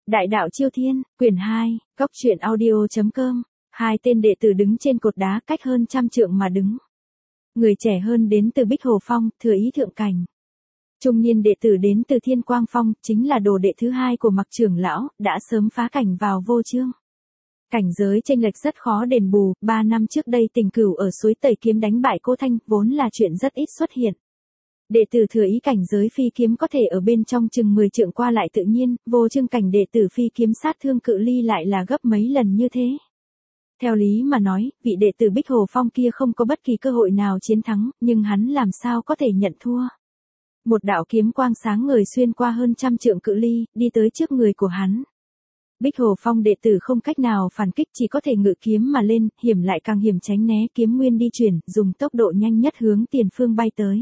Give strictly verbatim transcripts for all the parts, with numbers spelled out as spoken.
Đại đạo Chiêu Thiên, quyển hai, góc truyện audio.com, hai tên đệ tử đứng trên cột đá cách hơn trăm trượng mà đứng. Người trẻ hơn đến từ Bích Hồ Phong, thừa ý thượng cảnh. Trung niên đệ tử đến từ Thiên Quang Phong, chính là đồ đệ thứ hai của Mặc trưởng lão, đã sớm phá cảnh vào vô chương. Cảnh giới chênh lệch rất khó đền bù, ba năm trước đây Tình Cửu ở suối Tẩy Kiếm đánh bại Cô Thanh, vốn là chuyện rất ít xuất hiện. Đệ tử thừa ý cảnh giới phi kiếm có thể ở bên trong chừng mười trượng qua lại tự nhiên, vô chương cảnh đệ tử phi kiếm sát thương cự ly lại là gấp mấy lần như thế. Theo lý mà nói, vị đệ tử Bích Hồ Phong kia không có bất kỳ cơ hội nào chiến thắng, nhưng hắn làm sao có thể nhận thua. Một đạo kiếm quang sáng ngời xuyên qua hơn trăm trượng cự ly, đi tới trước người của hắn. Bích Hồ Phong đệ tử không cách nào phản kích, chỉ có thể ngự kiếm mà lên, hiểm lại càng hiểm tránh né, kiếm nguyên đi chuyển, dùng tốc độ nhanh nhất hướng tiền phương bay tới.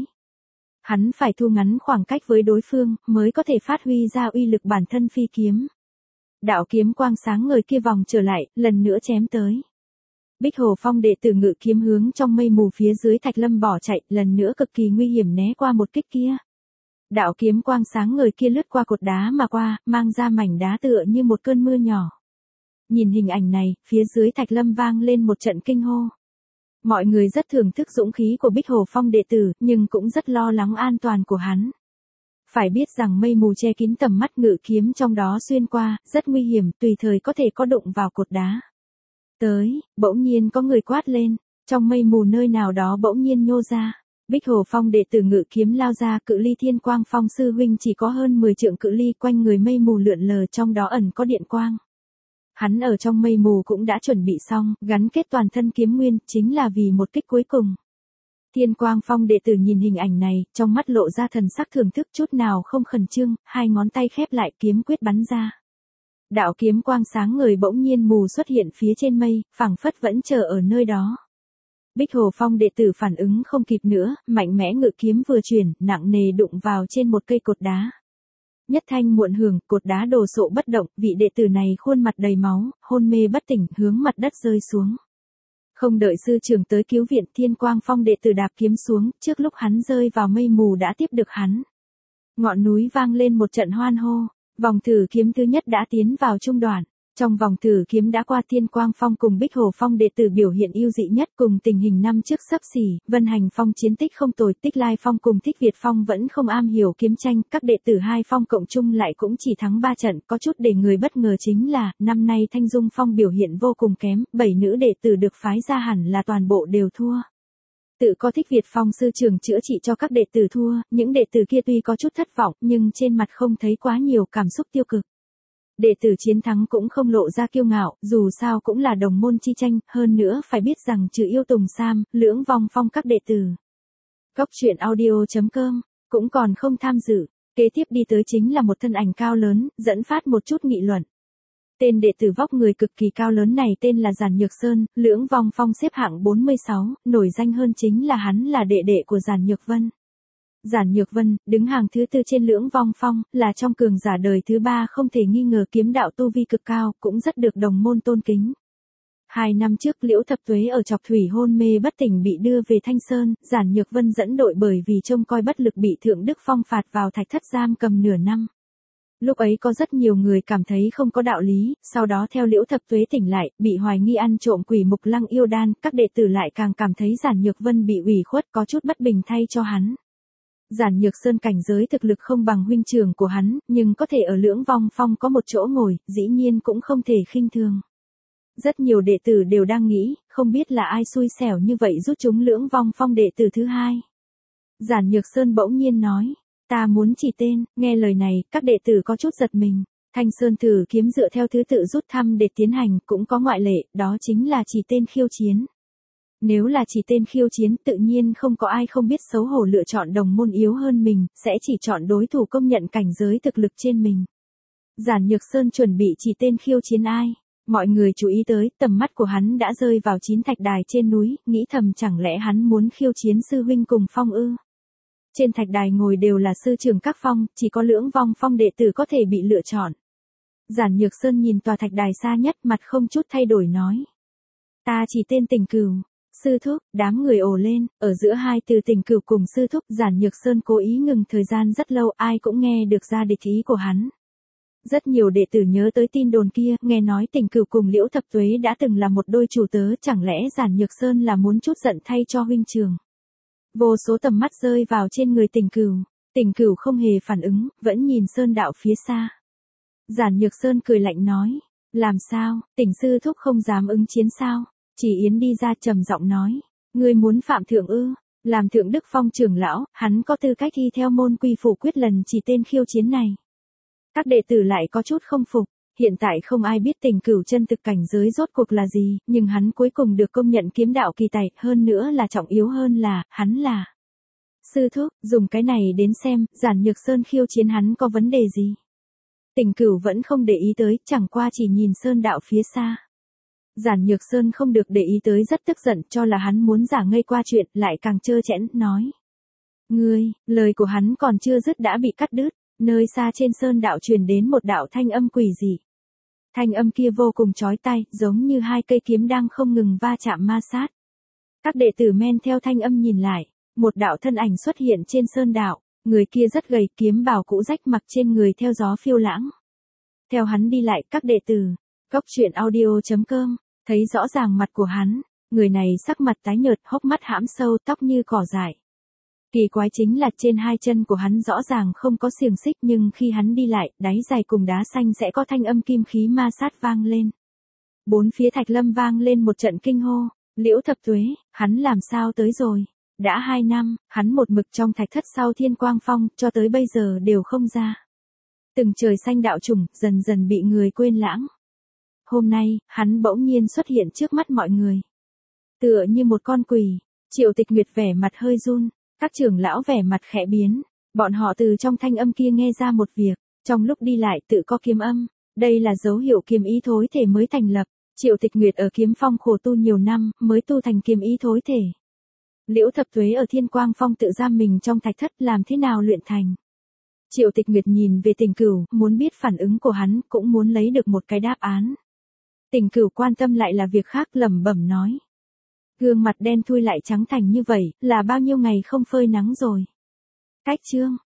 Hắn phải thu ngắn khoảng cách với đối phương, mới có thể phát huy ra uy lực bản thân phi kiếm. Đạo kiếm quang sáng ngời kia vòng trở lại, lần nữa chém tới. Bích Hồ Phong đệ tử ngự kiếm hướng trong mây mù phía dưới Thạch Lâm bỏ chạy, lần nữa cực kỳ nguy hiểm né qua một kích kia. Đạo kiếm quang sáng ngời kia lướt qua cột đá mà qua, mang ra mảnh đá tựa như một cơn mưa nhỏ. Nhìn hình ảnh này, phía dưới Thạch Lâm vang lên một trận kinh hô. Mọi người rất thưởng thức dũng khí của Bích Hồ Phong đệ tử, nhưng cũng rất lo lắng an toàn của hắn. Phải biết rằng mây mù che kín tầm mắt, ngự kiếm trong đó xuyên qua, rất nguy hiểm, tùy thời có thể có đụng vào cột đá. Tới, bỗng nhiên có người quát lên, trong mây mù nơi nào đó bỗng nhiên nhô ra. Bích Hồ Phong đệ tử ngự kiếm lao ra, cự ly Thiên Quang Phong sư huynh chỉ có hơn mười trượng cự ly, quanh người mây mù lượn lờ, trong đó ẩn có điện quang. Hắn ở trong mây mù cũng đã chuẩn bị xong, gắn kết toàn thân kiếm nguyên, chính là vì một kích cuối cùng. Thiên Quang Phong đệ tử nhìn hình ảnh này, trong mắt lộ ra thần sắc thưởng thức, chút nào không khẩn trương, hai ngón tay khép lại, kiếm quyết bắn ra. Đạo kiếm quang sáng ngời bỗng nhiên mù xuất hiện phía trên mây, phảng phất vẫn chờ ở nơi đó. Bích Hồ Phong đệ tử phản ứng không kịp nữa, mạnh mẽ ngự kiếm vừa chuyển, nặng nề đụng vào trên một cây cột đá. Nhất thanh muộn hưởng, cột đá đổ sộ bất động, vị đệ tử này khuôn mặt đầy máu, hôn mê bất tỉnh, hướng mặt đất rơi xuống. Không đợi sư trưởng tới cứu viện, Thiên Quang Phong đệ tử đạp kiếm xuống, trước lúc hắn rơi vào mây mù đã tiếp được hắn. Ngọn núi vang lên một trận hoan hô, vòng thử kiếm thứ nhất đã tiến vào trung đoạn. Trong vòng thử kiếm đã qua, Thiên Quang Phong cùng Bích Hồ Phong đệ tử biểu hiện ưu dị nhất, cùng tình hình năm trước xấp xỉ. Vân Hành Phong chiến tích không tồi, Tích Lai Phong cùng Thích Việt Phong vẫn không am hiểu kiếm tranh, các đệ tử hai phong cộng chung lại cũng chỉ thắng ba trận. Có chút để người bất ngờ chính là, năm nay Thanh Dung Phong biểu hiện vô cùng kém, bảy nữ đệ tử được phái ra hẳn là toàn bộ đều thua. Tự có Thích Việt Phong sư trưởng chữa trị cho các đệ tử thua, những đệ tử kia tuy có chút thất vọng, nhưng trên mặt không thấy quá nhiều cảm xúc tiêu cực. Đệ tử chiến thắng cũng không lộ ra kiêu ngạo, dù sao cũng là đồng môn chi tranh, hơn nữa phải biết rằng trừ Yêu Tùng Sam, Lưỡng Vong Phong các đệ tử. Góc truyện audio.com, cũng còn không tham dự, kế tiếp đi tới chính là một thân ảnh cao lớn, dẫn phát một chút nghị luận. Tên đệ tử vóc người cực kỳ cao lớn này tên là Giản Nhược Sơn, Lưỡng Vong Phong xếp hạng bốn mươi sáu, nổi danh hơn chính là hắn là đệ đệ của Giản Nhược Vân. Giản Nhược Vân, đứng hàng thứ tư trên Lưỡng Vong Phong, là trong cường giả đời thứ ba không thể nghi ngờ, kiếm đạo tu vi cực cao, cũng rất được đồng môn tôn kính. Hai năm trước Liễu Thập Tuế ở Chọc Thủy hôn mê bất tỉnh bị đưa về Thanh Sơn, Giản Nhược Vân dẫn đội bởi vì trông coi bất lực bị Thượng Đức Phong phạt vào thạch thất giam cầm nửa năm. Lúc ấy có rất nhiều người cảm thấy không có đạo lý, sau đó theo Liễu Thập Tuế tỉnh lại, bị hoài nghi ăn trộm Quỷ Mục Lăng yêu đan, các đệ tử lại càng cảm thấy Giản Nhược Vân bị ủy khuất, có chút bất bình thay cho hắn. Giản Nhược Sơn cảnh giới thực lực không bằng huynh trưởng của hắn, nhưng có thể ở Lưỡng Vong Phong có một chỗ ngồi, dĩ nhiên cũng không thể khinh thường. Rất nhiều đệ tử đều đang nghĩ, không biết là ai xui xẻo như vậy rút chúng Lưỡng Vong Phong đệ tử thứ hai. Giản Nhược Sơn bỗng nhiên nói, ta muốn chỉ tên, nghe lời này, các đệ tử có chút giật mình. Thanh Sơn thử kiếm dựa theo thứ tự rút thăm để tiến hành, cũng có ngoại lệ, đó chính là chỉ tên khiêu chiến. Nếu là chỉ tên khiêu chiến, tự nhiên không có ai không biết xấu hổ lựa chọn đồng môn yếu hơn mình, sẽ chỉ chọn đối thủ công nhận cảnh giới thực lực trên mình. Giản Nhược Sơn chuẩn bị chỉ tên khiêu chiến ai? Mọi người chú ý tới, tầm mắt của hắn đã rơi vào chín thạch đài trên núi, nghĩ thầm chẳng lẽ hắn muốn khiêu chiến sư huynh cùng phong ư? Trên thạch đài ngồi đều là sư trưởng các phong, chỉ có Lưỡng Vong Phong đệ tử có thể bị lựa chọn. Giản Nhược Sơn nhìn tòa thạch đài xa nhất, mặt không chút thay đổi nói. Ta chỉ tên Tình Cửu. Sư thúc, đám người ồ lên, ở giữa hai từ Tình Cửu cùng sư thúc, Giản Nhược Sơn cố ý ngừng thời gian rất lâu, ai cũng nghe được ra địch ý của hắn. Rất nhiều đệ tử nhớ tới tin đồn kia, nghe nói Tình Cửu cùng Liễu Thập Tuế đã từng là một đôi chủ tớ, chẳng lẽ Giản Nhược Sơn là muốn chút giận thay cho huynh trường. Vô số tầm mắt rơi vào trên người Tình Cửu, Tình Cửu không hề phản ứng, vẫn nhìn Sơn đạo phía xa. Giản Nhược Sơn cười lạnh nói, làm sao, Tình sư thúc không dám ứng chiến sao? Chỉ Yến đi ra trầm giọng nói, ngươi muốn phạm thượng ư? Làm Thượng Đức Phong trưởng lão, hắn có tư cách thi theo môn quy phủ quyết lần chỉ tên khiêu chiến này. Các đệ tử lại có chút không phục, hiện tại không ai biết Tình Cửu chân thực cảnh giới rốt cuộc là gì, nhưng hắn cuối cùng được công nhận kiếm đạo kỳ tài, hơn nữa là trọng yếu hơn là, hắn là sư thúc, dùng cái này đến xem, Giản Nhược Sơn khiêu chiến hắn có vấn đề gì. Tình Cửu vẫn không để ý tới, chẳng qua chỉ nhìn Sơn đạo phía xa. Giản Nhược Sơn không được để ý tới rất tức giận, cho là hắn muốn giả ngây qua chuyện, lại càng trơ trẽn, nói. Ngươi, lời của hắn còn chưa dứt đã bị cắt đứt, nơi xa trên Sơn đạo truyền đến một đạo thanh âm quỷ dị. Thanh âm kia vô cùng chói tai, giống như hai cây kiếm đang không ngừng va chạm ma sát. Các đệ tử men theo thanh âm nhìn lại, một đạo thân ảnh xuất hiện trên Sơn đạo, người kia rất gầy, kiếm bào cũ rách mặc trên người theo gió phiêu lãng. Theo hắn đi lại, các đệ tử, Cốc Truyện Audio chấm com, thấy rõ ràng mặt của hắn, người này sắc mặt tái nhợt, hốc mắt hãm sâu, tóc như cỏ dại. Kỳ quái chính là trên hai chân của hắn rõ ràng không có xiềng xích, nhưng khi hắn đi lại, đáy giày cùng đá xanh sẽ có thanh âm kim khí ma sát vang lên. Bốn phía Thạch Lâm vang lên một trận kinh hô, Liễu Thập Tuế, hắn làm sao tới rồi? Đã hai năm, hắn một mực trong thạch thất sau Thiên Quang Phong, cho tới bây giờ đều không ra. Từng trời xanh đạo trùng, dần dần bị người quên lãng. Hôm nay, hắn bỗng nhiên xuất hiện trước mắt mọi người. Tựa như một con quỷ, Triệu Tịch Nguyệt vẻ mặt hơi run, các trưởng lão vẻ mặt khẽ biến, bọn họ từ trong thanh âm kia nghe ra một việc, trong lúc đi lại tự có kiếm âm, đây là dấu hiệu kiếm ý thối thể mới thành lập. Triệu Tịch Nguyệt ở kiếm phong khổ tu nhiều năm, mới tu thành kiếm ý thối thể. Liễu Thập Tuế ở Thiên Quang Phong tự giam mình trong thạch thất, làm thế nào luyện thành? Triệu Tịch Nguyệt nhìn về Tình Cửu, muốn biết phản ứng của hắn, cũng muốn lấy được một cái đáp án. Tình Cửu quan tâm lại là việc khác, lẩm bẩm nói. Gương mặt đen thui lại trắng thành như vậy, là bao nhiêu ngày không phơi nắng rồi. Cách chương,